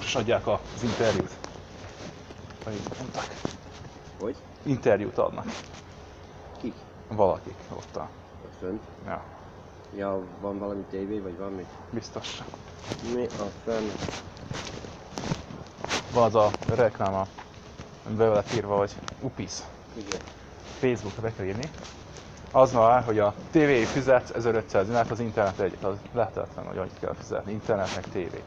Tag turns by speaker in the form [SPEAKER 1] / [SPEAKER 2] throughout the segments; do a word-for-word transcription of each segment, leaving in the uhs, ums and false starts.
[SPEAKER 1] és adják az interjút. Vagy mondták.
[SPEAKER 2] Hogy?
[SPEAKER 1] Interjút adnak.
[SPEAKER 2] Kik?
[SPEAKER 1] Valakik ott a...
[SPEAKER 2] Ott fönt?
[SPEAKER 1] Ja.
[SPEAKER 2] Ja, van valami tévé, vagy valami?
[SPEAKER 1] Biztos.
[SPEAKER 2] Mi a fenn?
[SPEAKER 1] Van az a reklám, be lett írva, hogy Upis.
[SPEAKER 2] Igen.
[SPEAKER 1] Facebookra be kell írni. Az van, hogy a tévé fizet ezerötszáz dinát, az internet egyet, az lehetetlen, hogy annyit kell fizetni. Internet meg tévé.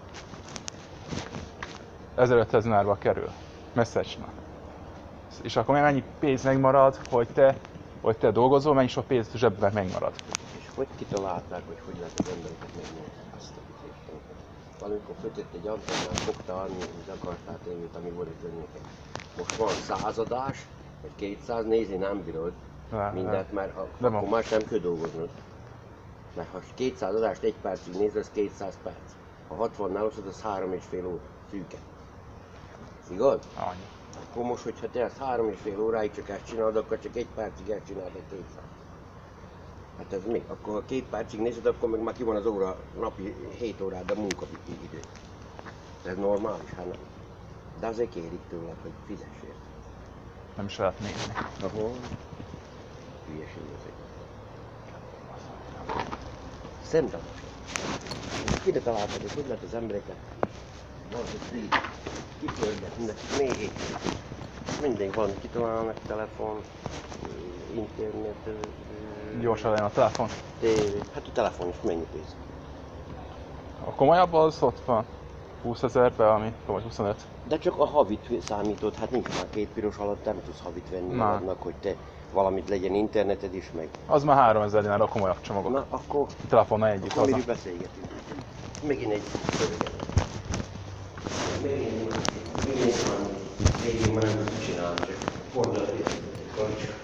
[SPEAKER 1] ezerötszáz dinárba kerül. Message-nak. És akkor mennyi pénz megmarad, hogy te, hogy te dolgozol, mennyi sok pénz zsebben megmarad.
[SPEAKER 2] És hogy kitalálták, hogy hogy lehet az embereket megnézni azt a bizonyítékot? Valamikor kötött egy antennát, fogta annyi, hogy akartál tévét, ami volt egy környéken. Most van századás, vagy kétszáz, nézni nem bírod mindent, mert a, akkor más nem kell dolgoznod. Mert ha kétszáz adást egy percig nézd, az kétszáz perc. Ha hatvannál osztod, az három és fél óra. Szűke. Igaz?
[SPEAKER 1] Annyi.
[SPEAKER 2] Akkor most, hogyha te ezt három és fél óráig csak ezt csinálod, akkor csak egy percig ezt csinálod egy kétszáz. Hát ez mi? Akkor ha két percig nézed, akkor meg már ki van az óra, napi hét órád a munkaidő. Ez normális, hát nem. De azért kérik tőled, hogy fizessél.
[SPEAKER 1] Nem is lehet nézni.
[SPEAKER 2] Ahol? Hülyeség azért. Szemtelen. Kide találtad, hogy hogy lehet az embereket? Kipörgetni, még mindig van, kitalálnak telefon, internet,
[SPEAKER 1] Gyorsan legyen a telefon.
[SPEAKER 2] tévé. Hát a telefon is mennyi pénz?
[SPEAKER 1] A komolyabb az ott van. húszezerbe, ami vagy huszonöt.
[SPEAKER 2] De csak a havit számítod, hát nincs már két piros alatt, nem tudsz havit venni magadnak, hogy te valamit legyen interneted is meg.
[SPEAKER 1] Az már háromezer dinár a komolyabb csomagok.
[SPEAKER 2] Na akkor...
[SPEAKER 1] Telefonnal együtt
[SPEAKER 2] haza.
[SPEAKER 1] haza.
[SPEAKER 2] Beszélgetünk. Megint egy szöveget. Megint, megint van, végén már nem tudsz csinálni, csak fordulat egy karics.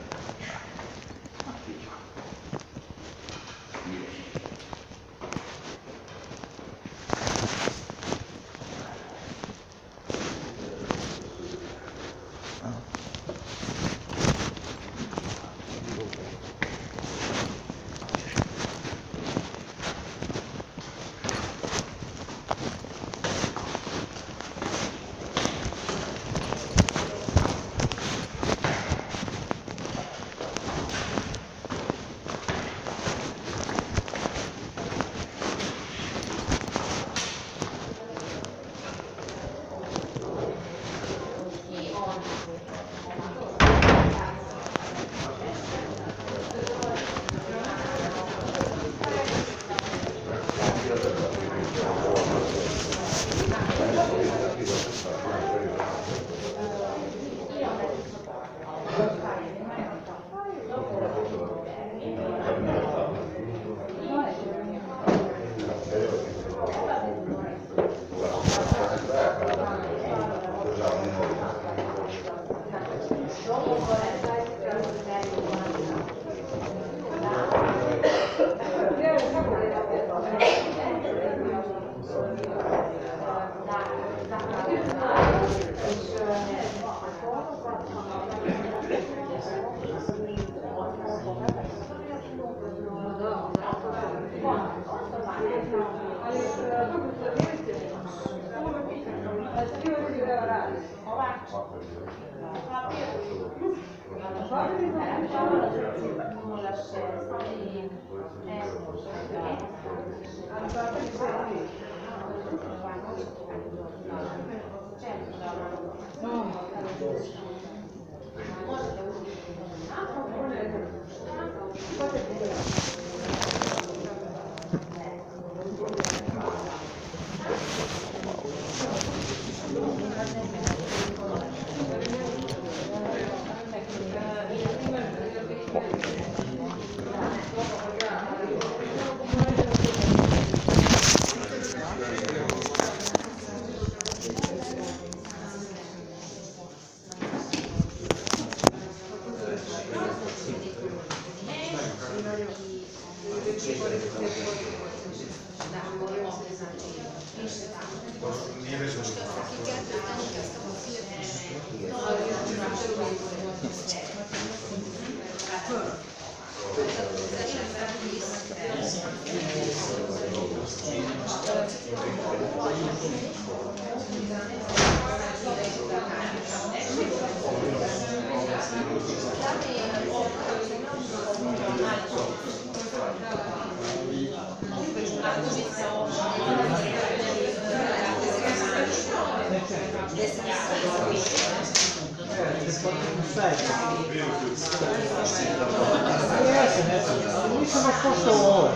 [SPEAKER 3] Thank you. Nisam baš pošto ovo.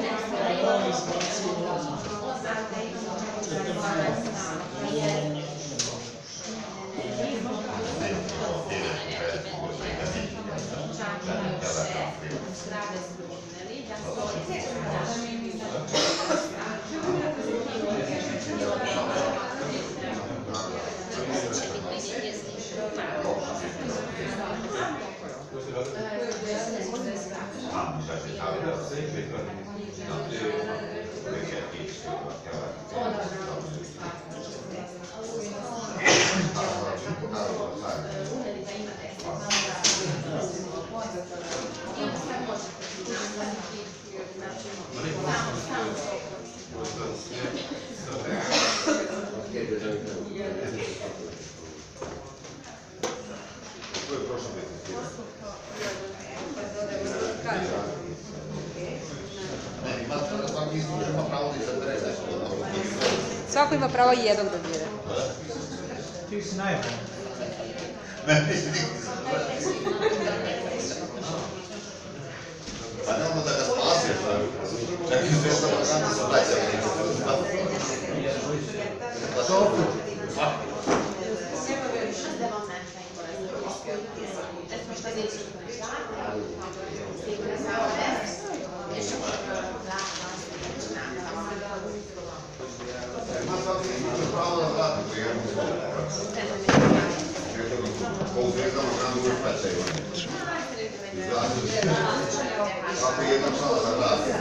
[SPEAKER 4] Svako ima pravo jednog da bira.
[SPEAKER 3] Ti si najbolji.
[SPEAKER 5] Pa ne ono da ga spasiš, čak i sve samo radi se vraća. Pravo da vrati prijemu svoju. Koliko je znamo znam uvijek vraćaju. Ako je jedna čala da vrati.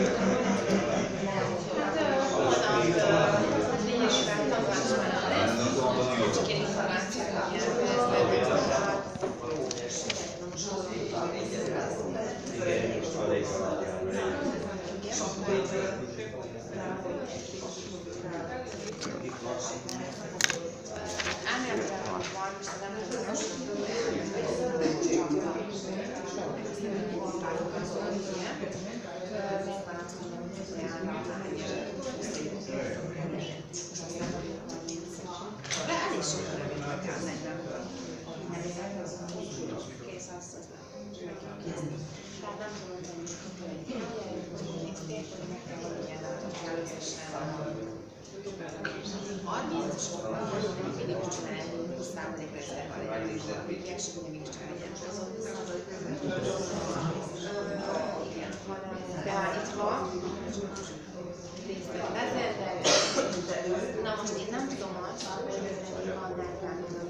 [SPEAKER 6] Na most én nem tudom azt, hogy van elvállalom,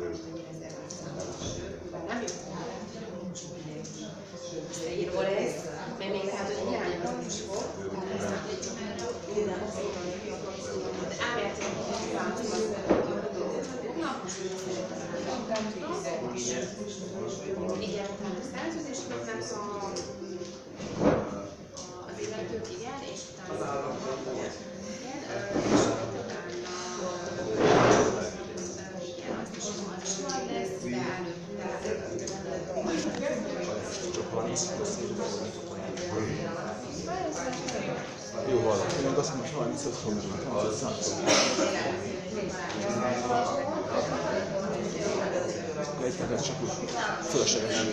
[SPEAKER 6] nem összeíró lesz, mert még lehet, hogy hiányos is fog. Igen, tehát a szerződésnek az illetők igen, és utána igen, és utána igen, azt is majd lesz, de előtte
[SPEAKER 1] Jó, valaki. Én azt mondom, hogy harmincöt fog. Akkor egy kettőt csak úgy fölösleges.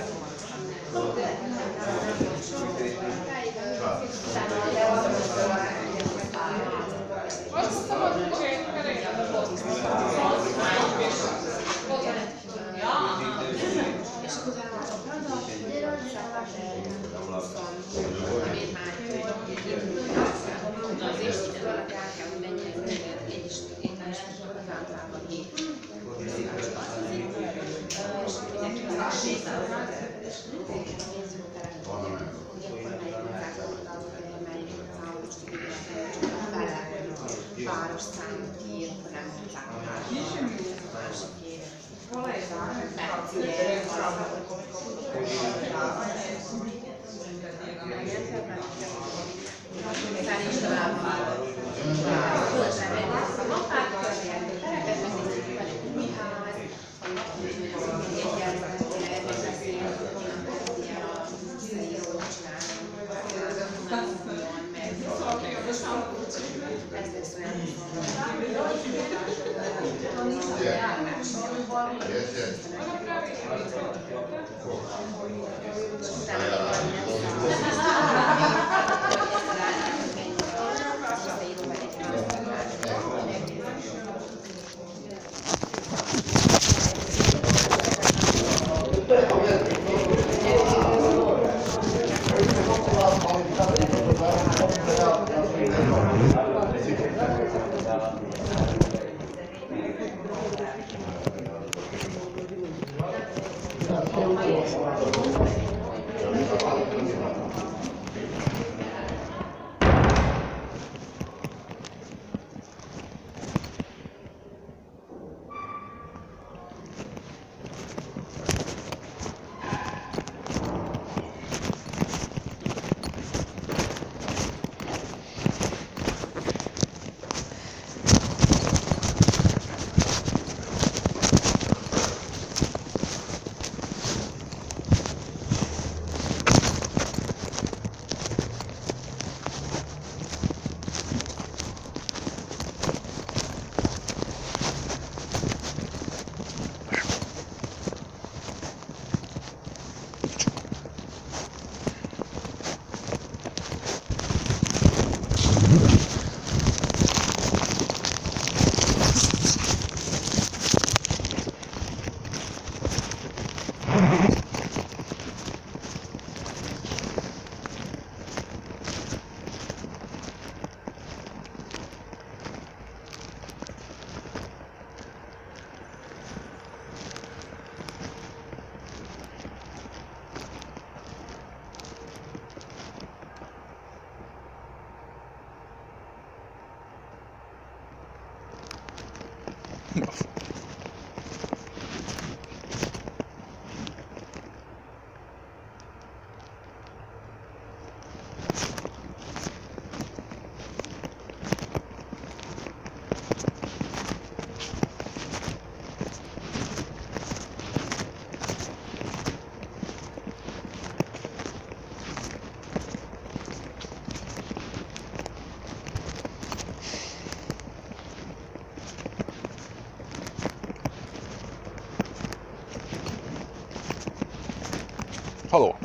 [SPEAKER 1] Város számot ír, akkor nem mondták a másikért. Percért, Szerintem Haló!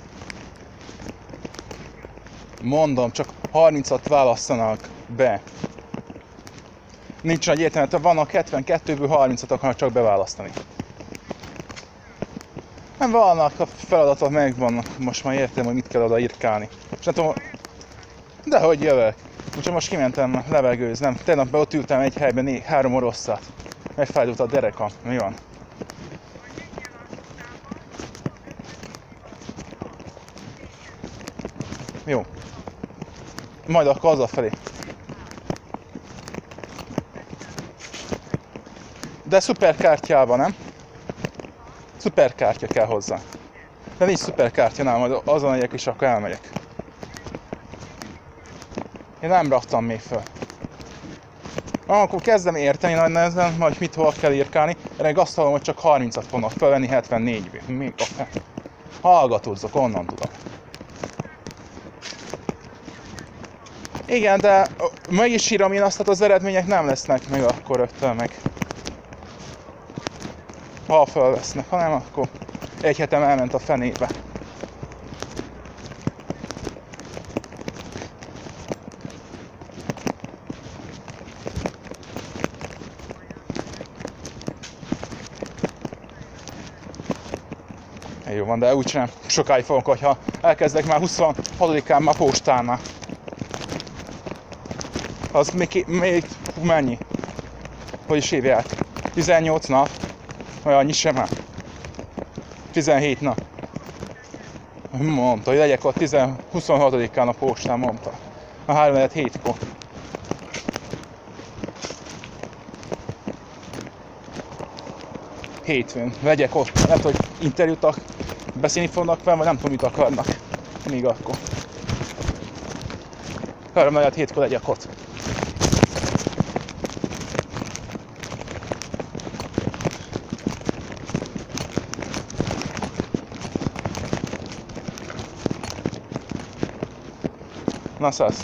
[SPEAKER 1] Mondom, csak harmincat választanak be. Nincs nagy értelme, vannak hetvenkettőből harmincat akarnak csak beválasztani. Nem vannak, a feladatok megvannak, most már értem, hogy mit kell oda írkálni. És nem tudom, de hogy jövök. Úgyhogy most kimentem levegőzni, nem, tegnap be ott ültem egy helyben né, három oroszat. Megfájdult a derekam, mi van? Jó. Majd akkor hazafelé. De szuperkártyában, nem? Szuperkártya kell hozzá. De nincs szuperkártyánál, majd azon megyek és akkor elmegyek. Én nem raktam még föl. Ah, akkor kezdem érteni nagy nehezen, majd mit hol kell írkálni. Erre azt hallom, hogy csak harmincat fognak felvenni hetvennégyből. Még a fel. Hallgatózzak, onnan tudom. Igen, de meg is írom én azt, hogy az eredmények nem lesznek meg akkor rögtön meg. Ha felvesznek, ha nem, akkor egy hetem elment a fenébe. Jó van, de úgy sem sokáig fogok, hogyha elkezdek már huszonhatodikán már postánál. Az még, még mennyi? Hogy is hívják? tizennyolc nap? Vagy annyi sem már? tizenhét nap. Mondta, hogy legyek ott huszonhatodikán a postán, mondta. A három hétkor. Hétfőn. Legyek ott. Lehet, hogy interjútak, beszélni fognak velem, vagy nem tudom, mit akarnak. Még akkor. három negyed hétkor legyek ott. Na szász.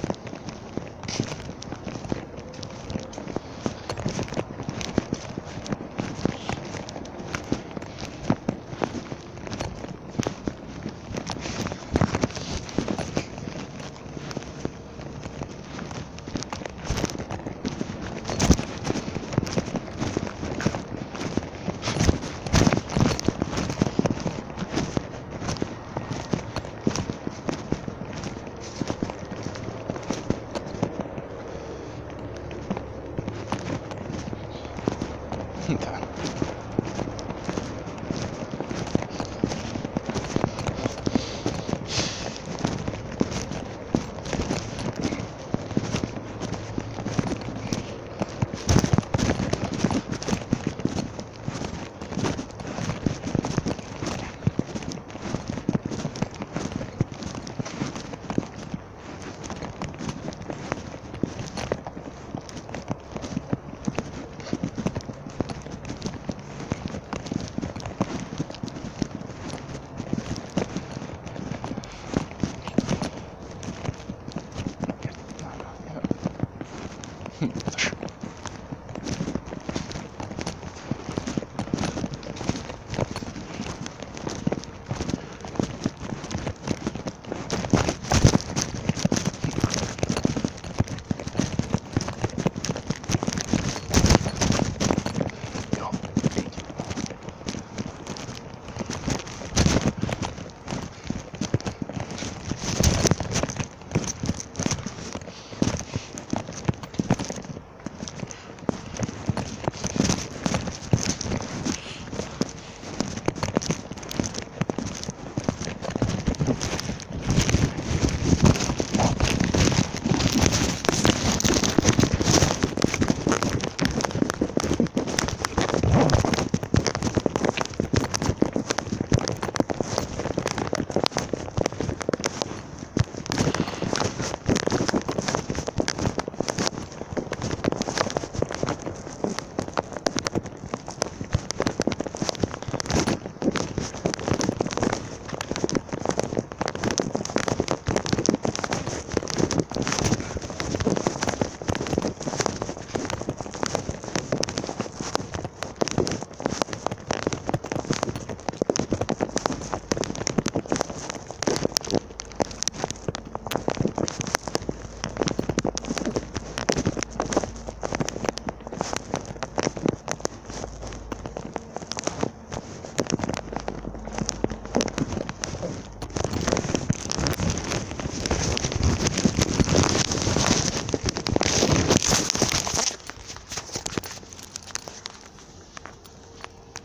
[SPEAKER 1] De. Hm,